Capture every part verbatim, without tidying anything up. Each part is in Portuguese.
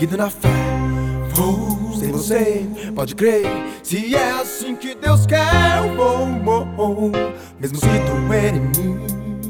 seguindo na fé. Vou sem você, pode crer. Se é assim que Deus quer, eu vou, vou. Mesmo se doer em mim,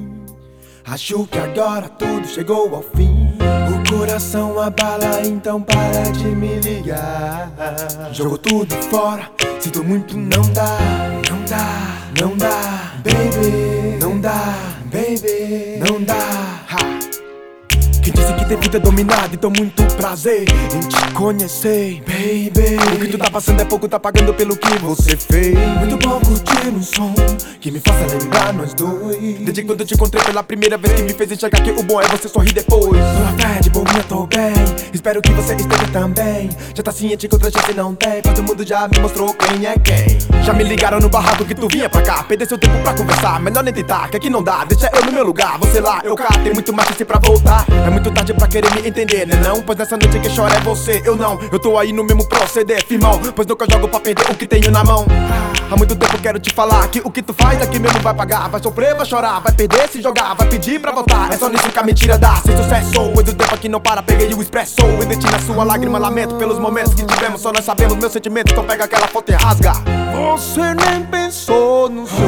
acho que agora tudo chegou ao fim. O coração abala, então para de me ligar. Jogou tudo fora, sinto muito, não dá, não dá, não dá, baby, não dá, baby, não dá. Ha. Quem disse que tem vida dominada, então muito prazer em te conhecer, baby. O que tu tá passando é pouco, tá pagando pelo que você fez. Muito bom curtir um som que me faça lembrar nós dois. Desde quando eu te encontrei pela primeira vez, que me fez enxergar que o bom é você sorrir depois. Tô na fé, de boinha, tô bem. Espero que você esteja também. Já tá ciente que outra gente não tem, mas o mundo já me mostrou quem é quem. Já me ligaram no barraco que tu vinha pra cá, perder seu tempo pra conversar, melhor nem tentar, que aqui não dá. Deixa eu no meu lugar, você lá, eu cá. Tem muito mais chance pra voltar. É muito tarde pra querer me entender, né não? Pois nessa noite quem chora é você, eu não. Eu tô aí no mesmo proceder, firmão, pois nunca jogo pra perder o que tenho na mão. Há muito tempo quero te falar que o que tu faz aqui mesmo vai pagar. Vai sofrer, vai chorar, vai perder, se jogar, vai pedir pra voltar. É só nisso que a mentira dá, sem sucesso. Pois o tempo aqui não para, peguei o expresso. Identity na sua lágrima, lamento pelos momentos que tivemos. Só nós sabemos meus sentimentos, então pega aquela foto e rasga. Você nem pensou no seu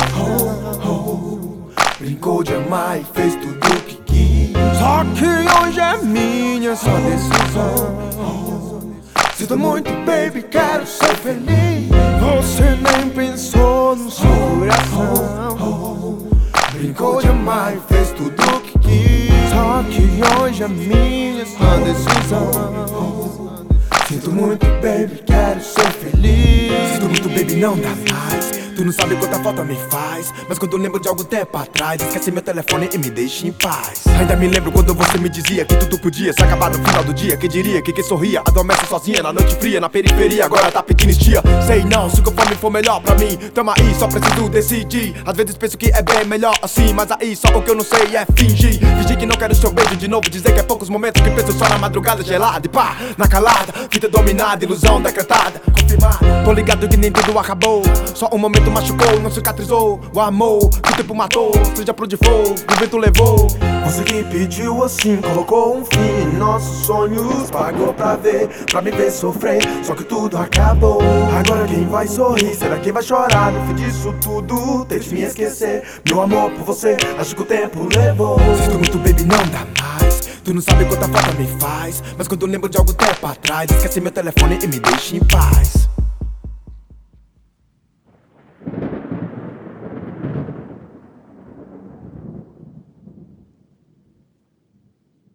coração, brincou de amar e fez tudo que quis. Só que hoje é minha só decisão. Sinto muito, baby, quero ser feliz. Você nem pensou no seu coração, brincou de amar e fez tudo que quis. Só que hoje é minha só decisão. Sinto muito, baby, quero ser feliz. Sinto muito, baby, não dá mais. Tu não sabe quanta falta me faz, mas quando eu lembro de algum tempo atrás, esquece meu telefone e me deixa em paz. Ainda me lembro quando você me dizia que tudo podia se acabar no final do dia. Quem diria que quem sorria adormece sozinha na noite fria, na periferia, agora tá pedindo estia. Sei não, se o conforme for melhor pra mim, tamo aí, só preciso decidir. Às vezes penso que é bem melhor assim, mas aí só o que eu não sei é fingir. Fingir que não quero seu beijo de novo, dizer que é poucos momentos que penso só na madrugada gelada. E pá, na calada, vida dominada, ilusão decretada, confirmada. Tô ligado que nem tudo acabou, só um momento machucou, não cicatrizou. O amor que o tempo matou, seja pro de fogo, o vento levou. Você que pediu assim, colocou um fim em nossos sonhos. Pagou pra ver, pra me ver sofrer, só que tudo acabou. Agora quem vai sorrir, será quem vai chorar? No fim disso tudo, tente me esquecer. Meu amor por você, acho que o tempo levou. Sinto muito, baby, não dá mais. Tu não sabe quanta falta me faz, mas quando eu lembro de algum tempo atrás, esquece meu telefone e me deixa em paz.